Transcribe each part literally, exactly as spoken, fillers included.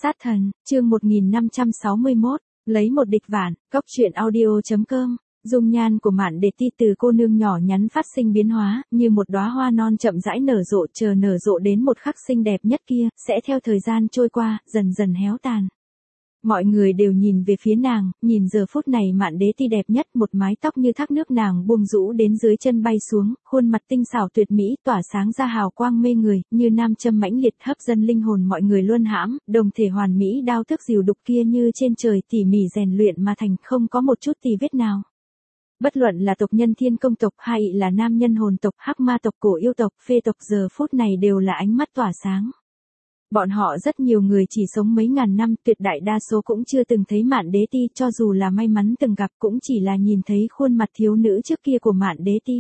Sát thần, chương một nghìn năm trăm sáu mươi mốt, lấy một địch vạn, cốc truyện audio chấm com. Dung nhan của Mạn Đế Ti từ cô nương nhỏ nhắn phát sinh biến hóa, như một đóa hoa non chậm rãi nở rộ, chờ nở rộ đến một khắc xinh đẹp nhất kia, sẽ theo thời gian trôi qua, dần dần héo tàn. Mọi người đều nhìn về phía nàng, nhìn giờ phút này Mạn Đế Ti đẹp nhất, một mái tóc như thác nước nàng buông rũ đến dưới chân bay xuống, khuôn mặt tinh xảo tuyệt mỹ, tỏa sáng ra hào quang mê người, như nam châm mãnh liệt hấp dẫn linh hồn mọi người luân hãm, đồng thể hoàn mỹ đao thức dìu đục kia như trên trời tỉ mỉ rèn luyện mà thành, không có một chút tì vết nào. Bất luận là tộc nhân Thiên Công tộc hay là nam nhân hồn tộc, Hắc Ma tộc, Cổ Yêu tộc, Phê tộc giờ phút này đều là ánh mắt tỏa sáng. Bọn họ rất nhiều người chỉ sống mấy ngàn năm, tuyệt đại đa số cũng chưa từng thấy Mạn Đế Ti, cho dù là may mắn từng gặp cũng chỉ là nhìn thấy khuôn mặt thiếu nữ trước kia của Mạn Đế Ti.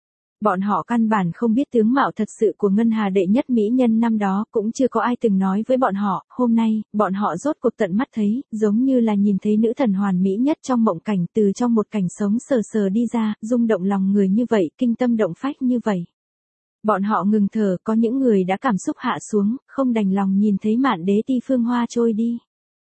Bọn họ căn bản không biết tướng mạo thật sự của Ngân Hà đệ nhất mỹ nhân năm đó, cũng chưa có ai từng nói với bọn họ, hôm nay, bọn họ rốt cuộc tận mắt thấy, giống như là nhìn thấy nữ thần hoàn mỹ nhất trong mộng cảnh, từ trong một cảnh sống sờ sờ đi ra, rung động lòng người như vậy, kinh tâm động phách như vậy. Bọn họ ngừng thở, có những người đã cảm xúc hạ xuống, không đành lòng nhìn thấy Mạn Đế Ti phương hoa trôi đi.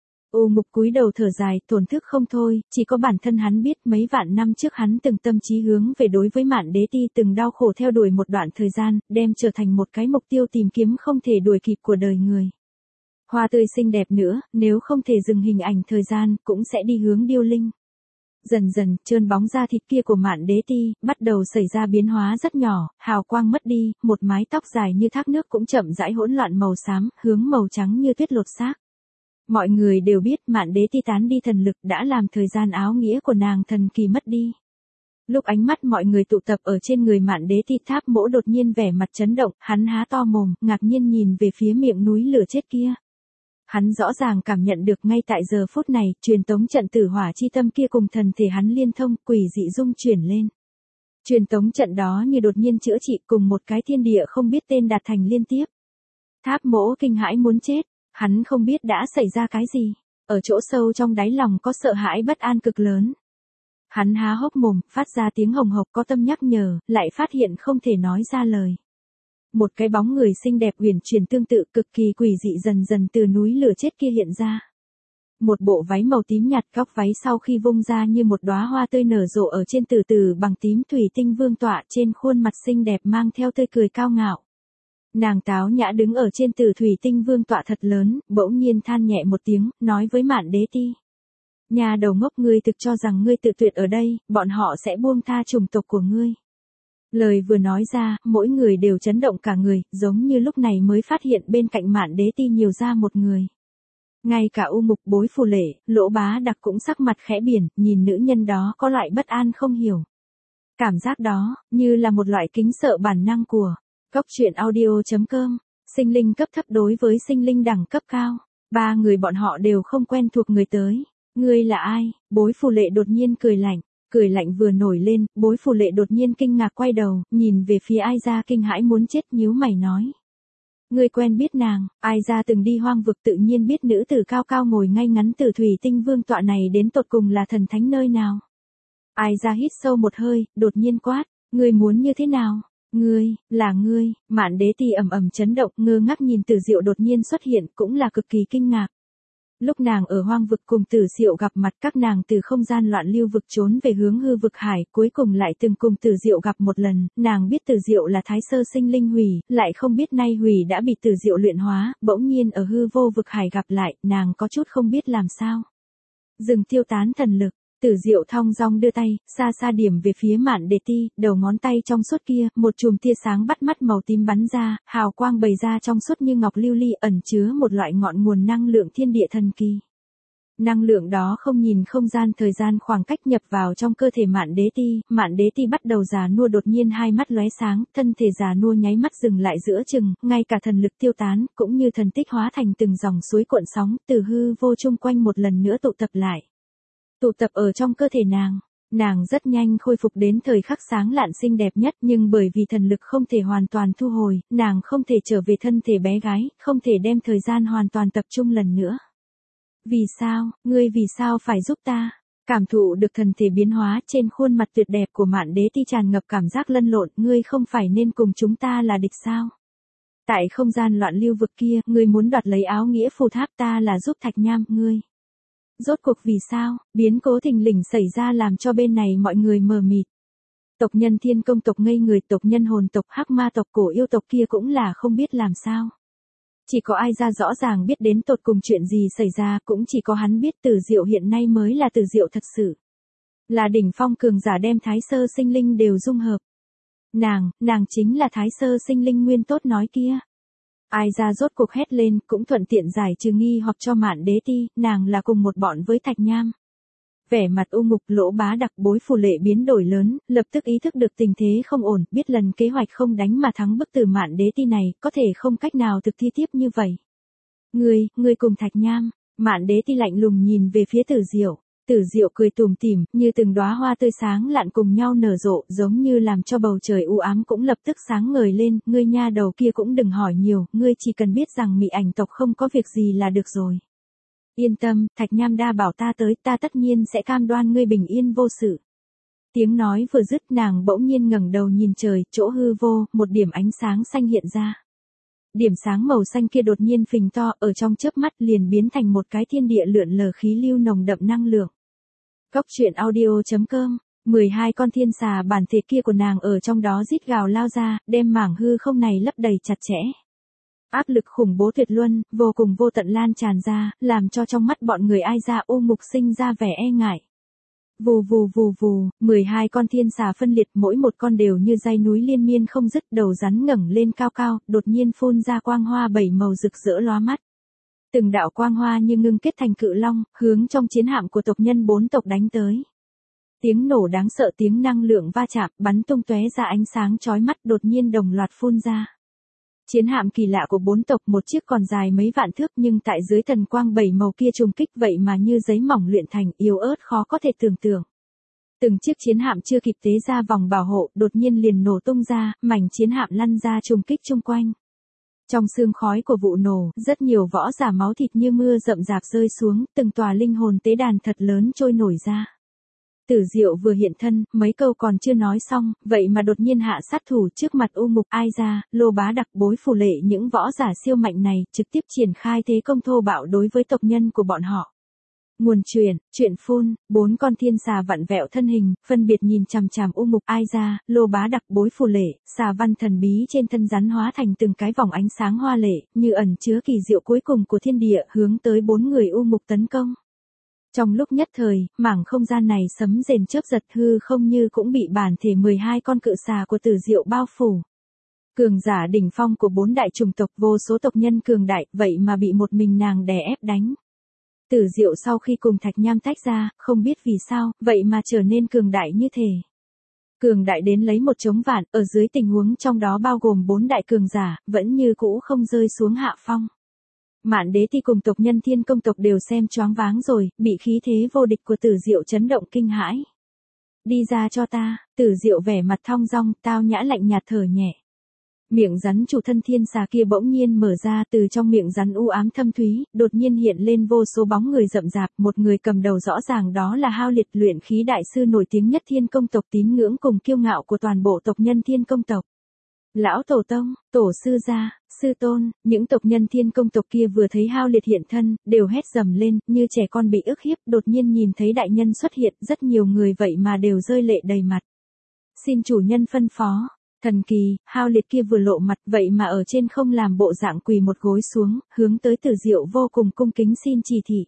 U Mục cúi đầu thở dài, tổn thức không thôi, chỉ có bản thân hắn biết mấy vạn năm trước hắn từng tâm trí hướng về đối với Mạn Đế Ti, từng đau khổ theo đuổi một đoạn thời gian, đem trở thành một cái mục tiêu tìm kiếm không thể đuổi kịp của đời người. Hoa tươi xinh đẹp nữa, nếu không thể dừng hình ảnh thời gian, cũng sẽ đi hướng điêu linh. Dần dần, trơn bóng da thịt kia của Mạn Đế Ti, bắt đầu xảy ra biến hóa rất nhỏ, hào quang mất đi, một mái tóc dài như thác nước cũng chậm rãi hỗn loạn màu xám, hướng màu trắng như tuyết lột xác. Mọi người đều biết Mạn Đế Ti tán đi thần lực đã làm thời gian áo nghĩa của nàng thần kỳ mất đi. Lúc ánh mắt mọi người tụ tập ở trên người Mạn Đế Ti, Tháp Mỗ đột nhiên vẻ mặt chấn động, hắn há to mồm, ngạc nhiên nhìn về phía miệng núi lửa chết kia. Hắn rõ ràng cảm nhận được ngay tại giờ phút này, truyền tống trận tử hỏa chi tâm kia cùng thần thể hắn liên thông, quỷ dị dung chuyển lên. Truyền tống trận đó như đột nhiên chữa trị, cùng một cái thiên địa không biết tên đạt thành liên tiếp. Tháp Mỗ kinh hãi muốn chết, hắn không biết đã xảy ra cái gì, ở chỗ sâu trong đáy lòng có sợ hãi bất an cực lớn. Hắn há hốc mồm, phát ra tiếng hồng hộc có tâm nhắc nhở, lại phát hiện không thể nói ra lời. Một cái bóng người xinh đẹp huyền chuyển tương tự cực kỳ quỷ dị dần dần từ núi lửa chết kia hiện ra. Một bộ váy màu tím nhạt, góc váy sau khi vung ra như một đóa hoa tươi nở rộ ở trên, từ từ bằng tím thủy tinh vương tọa, trên khuôn mặt xinh đẹp mang theo tươi cười cao ngạo. Nàng táo nhã đứng ở trên tử thủy tinh vương tọa thật lớn, bỗng nhiên than nhẹ một tiếng, nói với Mạn Đế Ti. Nhà đầu ngốc, ngươi thực cho rằng ngươi tự tuyệt ở đây, bọn họ sẽ buông tha chủng tộc của ngươi. Lời vừa nói ra, mỗi người đều chấn động cả người, giống như lúc này mới phát hiện bên cạnh Mạn Đế Ti nhiều ra một người. Ngay cả U Mục, Bối Phù Lệ, Lỗ Bá Đặc cũng sắc mặt khẽ biển, nhìn nữ nhân đó có loại bất an không hiểu. Cảm giác đó, như là một loại kính sợ bản năng của cốc truyện audio chấm com. Sinh linh cấp thấp đối với sinh linh đẳng cấp cao. Ba người bọn họ đều không quen thuộc người tới. Ngươi là ai? Bối Phù Lệ đột nhiên cười lạnh. Cười lạnh vừa nổi lên, Bối Phù Lệ đột nhiên kinh ngạc quay đầu, nhìn về phía Ai Gia kinh hãi muốn chết, nhíu mày nói. Ngươi quen biết nàng? Ai Gia từng đi hoang vực, tự nhiên biết nữ tử cao cao ngồi ngay ngắn tử thủy tinh vương tọa này đến tột cùng là thần thánh nơi nào. Ai Gia hít sâu một hơi, đột nhiên quát, ngươi muốn như thế nào? Ngươi, là ngươi. Mạn Đế Ti ầm ầm chấn động, ngơ ngác nhìn Tử Diệu đột nhiên xuất hiện, cũng là cực kỳ kinh ngạc. Lúc nàng ở hoang vực cùng Tử Diệu gặp mặt, các nàng từ không gian loạn lưu vực trốn về hướng hư vực hải, cuối cùng lại từng cùng Tử Diệu gặp một lần, nàng biết Tử Diệu là thái sơ sinh linh hủy, lại không biết nay hủy đã bị Tử Diệu luyện hóa, bỗng nhiên ở hư vô vực hải gặp lại, nàng có chút không biết làm sao. Dừng tiêu tán thần lực. Tử Diệu thong dong đưa tay, xa xa điểm về phía Mạn Đế Ti, đầu ngón tay trong suốt kia, một chùm tia sáng bắt mắt màu tím bắn ra, hào quang bày ra trong suốt như ngọc lưu ly, ẩn chứa một loại ngọn nguồn năng lượng thiên địa thần kỳ. Năng lượng đó không nhìn không gian thời gian khoảng cách nhập vào trong cơ thể Mạn Đế Ti, Mạn Đế Ti bắt đầu già nua, đột nhiên hai mắt lóe sáng, thân thể già nua nháy mắt dừng lại giữa chừng, ngay cả thần lực tiêu tán, cũng như thần tích hóa thành từng dòng suối cuộn sóng, từ hư vô chung quanh một lần nữa tụ tập lại. Tụ tập ở trong cơ thể nàng, nàng rất nhanh khôi phục đến thời khắc sáng lạn xinh đẹp nhất, nhưng bởi vì thần lực không thể hoàn toàn thu hồi, nàng không thể trở về thân thể bé gái, không thể đem thời gian hoàn toàn tập trung lần nữa. Vì sao, ngươi vì sao phải giúp ta? Cảm thụ được thần thể biến hóa trên khuôn mặt tuyệt đẹp của Mạn Đế Ti tràn ngập cảm giác lân lộn, ngươi không phải nên cùng chúng ta là địch sao? Tại không gian loạn lưu vực kia, ngươi muốn đoạt lấy áo nghĩa phù tháp ta là giúp Thạch Nham, ngươi. Rốt cuộc vì sao, biến cố thình lình xảy ra làm cho bên này mọi người mờ mịt. Tộc nhân Thiên Công tộc ngây người, tộc nhân Hồn tộc, Hắc Ma tộc, Cổ Yêu tộc kia cũng là không biết làm sao. Chỉ có ai ra rõ ràng biết đến tột cùng chuyện gì xảy ra, cũng chỉ có hắn biết Tử Diệu hiện nay mới là Tử Diệu thật sự. Là đỉnh phong cường giả đem Thái Sơ sinh linh đều dung hợp. Nàng, nàng chính là Thái Sơ sinh linh nguyên tốt nói kia. Ai ra rốt cuộc hét lên, cũng thuận tiện giải trừ nghi hoặc cho Mạn Đế Ti, nàng là cùng một bọn với Thạch Nham. Vẻ mặt u ngục Lỗ Bá Đặc bối phù lệ biến đổi lớn, lập tức ý thức được tình thế không ổn, biết lần kế hoạch không đánh mà thắng bức tử Mạn Đế Ti này, có thể không cách nào thực thi tiếp như vậy. Ngươi, ngươi cùng Thạch Nham, Mạn Đế Ti lạnh lùng nhìn về phía Tử Diệu. Tử Diệu cười tủm tỉm, như từng đóa hoa tươi sáng lạn cùng nhau nở rộ, giống như làm cho bầu trời u ám cũng lập tức sáng ngời lên, ngươi nha đầu kia cũng đừng hỏi nhiều, ngươi chỉ cần biết rằng Mị Ảnh tộc không có việc gì là được rồi. Yên tâm, Thạch Nham đa bảo ta tới, ta tất nhiên sẽ cam đoan ngươi bình yên vô sự. Tiếng nói vừa dứt, nàng bỗng nhiên ngẩng đầu nhìn trời, chỗ hư vô, một điểm ánh sáng xanh hiện ra. Điểm sáng màu xanh kia đột nhiên phình to, ở trong chớp mắt liền biến thành một cái thiên địa lượn lờ khí lưu nồng đậm năng lượng. Cốc truyện audio chấm com, mười hai con thiên xà bản thể kia của nàng ở trong đó rít gào lao ra, đem mảng hư không này lấp đầy chặt chẽ. Áp lực khủng bố tuyệt luân, vô cùng vô tận lan tràn ra, làm cho trong mắt bọn người Ai Ra u mục sinh ra vẻ e ngại. Vù vù vù vù, mười hai con thiên xà phân liệt, mỗi một con đều như dãy núi liên miên không dứt, đầu rắn ngẩng lên cao cao, đột nhiên phun ra quang hoa bảy màu rực rỡ lóa mắt. Từng đạo quang hoa như ngưng kết thành cự long, hướng trong chiến hạm của tộc nhân bốn tộc đánh tới. Tiếng nổ đáng sợ, tiếng năng lượng va chạm, bắn tung tóe ra ánh sáng chói mắt đột nhiên đồng loạt phun ra. Chiến hạm kỳ lạ của bốn tộc, một chiếc còn dài mấy vạn thước nhưng tại dưới thần quang bảy màu kia trùng kích vậy mà như giấy mỏng luyện thành, yếu ớt khó có thể tưởng tượng. Từng chiếc chiến hạm chưa kịp tế ra vòng bảo hộ, đột nhiên liền nổ tung ra, mảnh chiến hạm lăn ra trùng kích chung quanh. Trong sương khói của vụ nổ, rất nhiều võ giả máu thịt như mưa rậm rạp rơi xuống, từng tòa linh hồn tế đàn thật lớn trôi nổi ra. Tử Diệu vừa hiện thân, mấy câu còn chưa nói xong, vậy mà đột nhiên hạ sát thủ trước mặt u mục Ai Ra, Lô Bá Đặc bối phù lệ những võ giả siêu mạnh này, trực tiếp triển khai thế công thô bạo đối với tộc nhân của bọn họ. Nguồn truyền, truyện phun, bốn con thiên xà vặn vẹo thân hình, phân biệt nhìn chằm chằm u mục Ai Ra, Lô Bá Đặc bối phù lệ, xà văn thần bí trên thân rắn hóa thành từng cái vòng ánh sáng hoa lệ, như ẩn chứa kỳ diệu cuối cùng của thiên địa, hướng tới bốn người u mục tấn công. Trong lúc nhất thời, mảng không gian này sấm rền chớp giật, hư không như cũng bị bản thể mười hai con cự xà của Tử Diệu bao phủ. Cường giả đỉnh phong của bốn đại chủng tộc, vô số tộc nhân cường đại, vậy mà bị một mình nàng đè ép đánh. Tử Diệu sau khi cùng Thạch Nham tách ra, không biết vì sao, vậy mà trở nên cường đại như thế. Cường đại đến lấy một chống vạn, ở dưới tình huống trong đó bao gồm bốn đại cường giả, vẫn như cũ không rơi xuống hạ phong. Mạn Đế Ti cùng tộc nhân Thiên Công tộc đều xem choáng váng rồi, bị khí thế vô địch của Tử Diệu chấn động kinh hãi. Đi ra cho ta, Tử Diệu vẻ mặt thong dong, tao nhã lạnh nhạt thở nhẹ. Miệng rắn chủ thân thiên xà kia bỗng nhiên mở ra, từ trong miệng rắn u ám thâm thúy, đột nhiên hiện lên vô số bóng người rậm rạp, một người cầm đầu rõ ràng đó là Hao Liệt, luyện khí đại sư nổi tiếng nhất Thiên Công tộc, tín ngưỡng cùng kiêu ngạo của toàn bộ tộc nhân Thiên Công tộc. Lão tổ tông, tổ sư gia, sư tôn, những tộc nhân Thiên Công tộc kia vừa thấy Hao Liệt hiện thân, đều hét dầm lên, như trẻ con bị ức hiếp, đột nhiên nhìn thấy đại nhân xuất hiện, rất nhiều người vậy mà đều rơi lệ đầy mặt. Xin chủ nhân phân phó. Thần kỳ, Hao Liệt kia vừa lộ mặt, vậy mà ở trên không làm bộ dạng quỳ một gối xuống, hướng tới Tử Diệu vô cùng cung kính xin chỉ thị.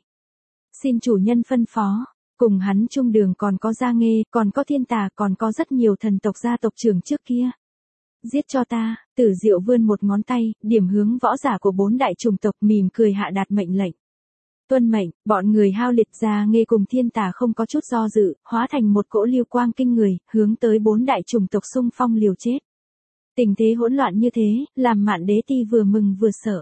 Xin chủ nhân phân phó. Cùng hắn chung đường còn có Gia Nghê, còn có Thiên Tà, còn có rất nhiều thần tộc gia tộc trưởng trước kia. Giết cho ta, Tử Diệu vươn một ngón tay, điểm hướng võ giả của bốn đại chủng tộc, mỉm cười hạ đạt mệnh lệnh. Tuân mệnh, bọn người Hao Liệt, Gia Nghê cùng Thiên Tà không có chút do dự, hóa thành một cỗ lưu quang kinh người, hướng tới bốn đại chủng tộc xung phong liều chết. Tình thế hỗn loạn như thế, làm Mạn Đế Ti vừa mừng vừa sợ.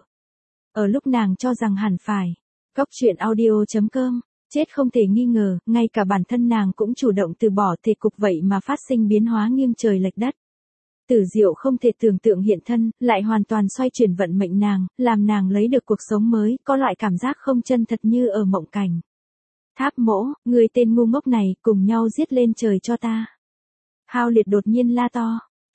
Ở lúc nàng cho rằng hẳn phải. Cốc truyện audio chấm com, chết không thể nghi ngờ, ngay cả bản thân nàng cũng chủ động từ bỏ thể cục, vậy mà phát sinh biến hóa nghiêng trời lệch đất. Tử Diệu không thể tưởng tượng hiện thân, lại hoàn toàn xoay chuyển vận mệnh nàng, làm nàng lấy được cuộc sống mới, có loại cảm giác không chân thật như ở mộng cảnh. Tháp Mỗ, người tên ngu ngốc này, cùng nhau giết lên trời cho ta. Hao Liệt đột nhiên la to.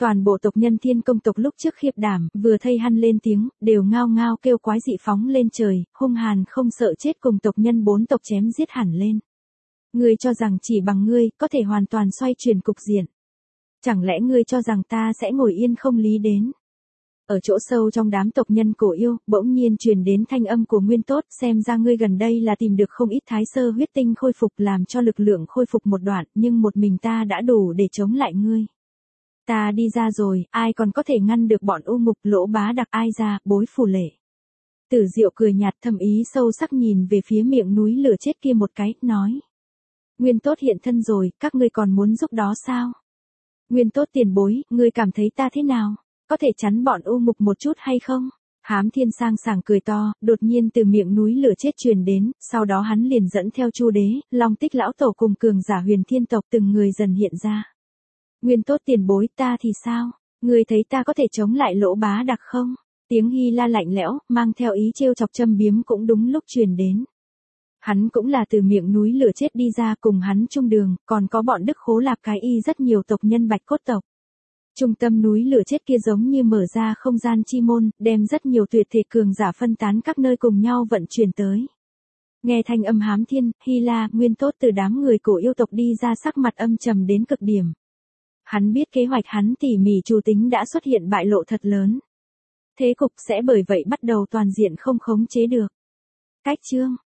Toàn bộ tộc nhân Thiên Công tộc lúc trước khiếp đảm, vừa thấy hắn lên tiếng, đều ngao ngao kêu quái dị phóng lên trời, hung hàn không sợ chết cùng tộc nhân bốn tộc chém giết hẳn lên. Ngươi cho rằng chỉ bằng ngươi, có thể hoàn toàn xoay chuyển cục diện. Chẳng lẽ ngươi cho rằng ta sẽ ngồi yên không lý đến? Ở chỗ sâu trong đám tộc nhân cổ yêu, bỗng nhiên truyền đến thanh âm của Nguyên Tốt, xem ra ngươi gần đây là tìm được không ít thái sơ huyết tinh khôi phục làm cho lực lượng khôi phục một đoạn, nhưng một mình ta đã đủ để chống lại ngươi. Ta đi ra rồi, ai còn có thể ngăn được bọn u mục lỗ bá đặc ai ra, bối phù lệ. Tử Diệu cười nhạt thầm ý sâu sắc nhìn về phía miệng núi lửa chết kia một cái, nói. Nguyên Tốt hiện thân rồi, các ngươi còn muốn giúp đó sao? Nguyên Tốt tiền bối, ngươi cảm thấy ta thế nào? Có thể chắn bọn u mục một chút hay không? Hám Thiên sang sảng cười to, đột nhiên từ miệng núi lửa chết truyền đến, sau đó hắn liền dẫn theo Chu Đế, Long Tích lão tổ cùng cường giả Huyền Thiên tộc từng người dần hiện ra. Nguyên Tốt tiền bối, ta thì sao? Ngươi thấy ta có thể chống lại lỗ bá đặc không? Tiếng Hy La lạnh lẽo, mang theo ý trêu chọc châm biếm cũng đúng lúc truyền đến. Hắn cũng là từ miệng núi lửa chết đi ra, cùng hắn chung đường, còn có bọn Đức Khố Lạp Cái Y rất nhiều tộc nhân Bạch Cốt tộc. Trung tâm núi lửa chết kia giống như mở ra không gian chi môn, đem rất nhiều tuyệt thể cường giả phân tán các nơi cùng nhau vận chuyển tới. Nghe thanh âm Hám Thiên, Hy La, Nguyên Tốt từ đám người cổ yêu tộc đi ra, sắc mặt âm trầm đến cực điểm. Hắn biết kế hoạch hắn tỉ mỉ chủ tính đã xuất hiện bại lộ thật lớn. Thế cục sẽ bởi vậy bắt đầu toàn diện không khống chế được. Cách chương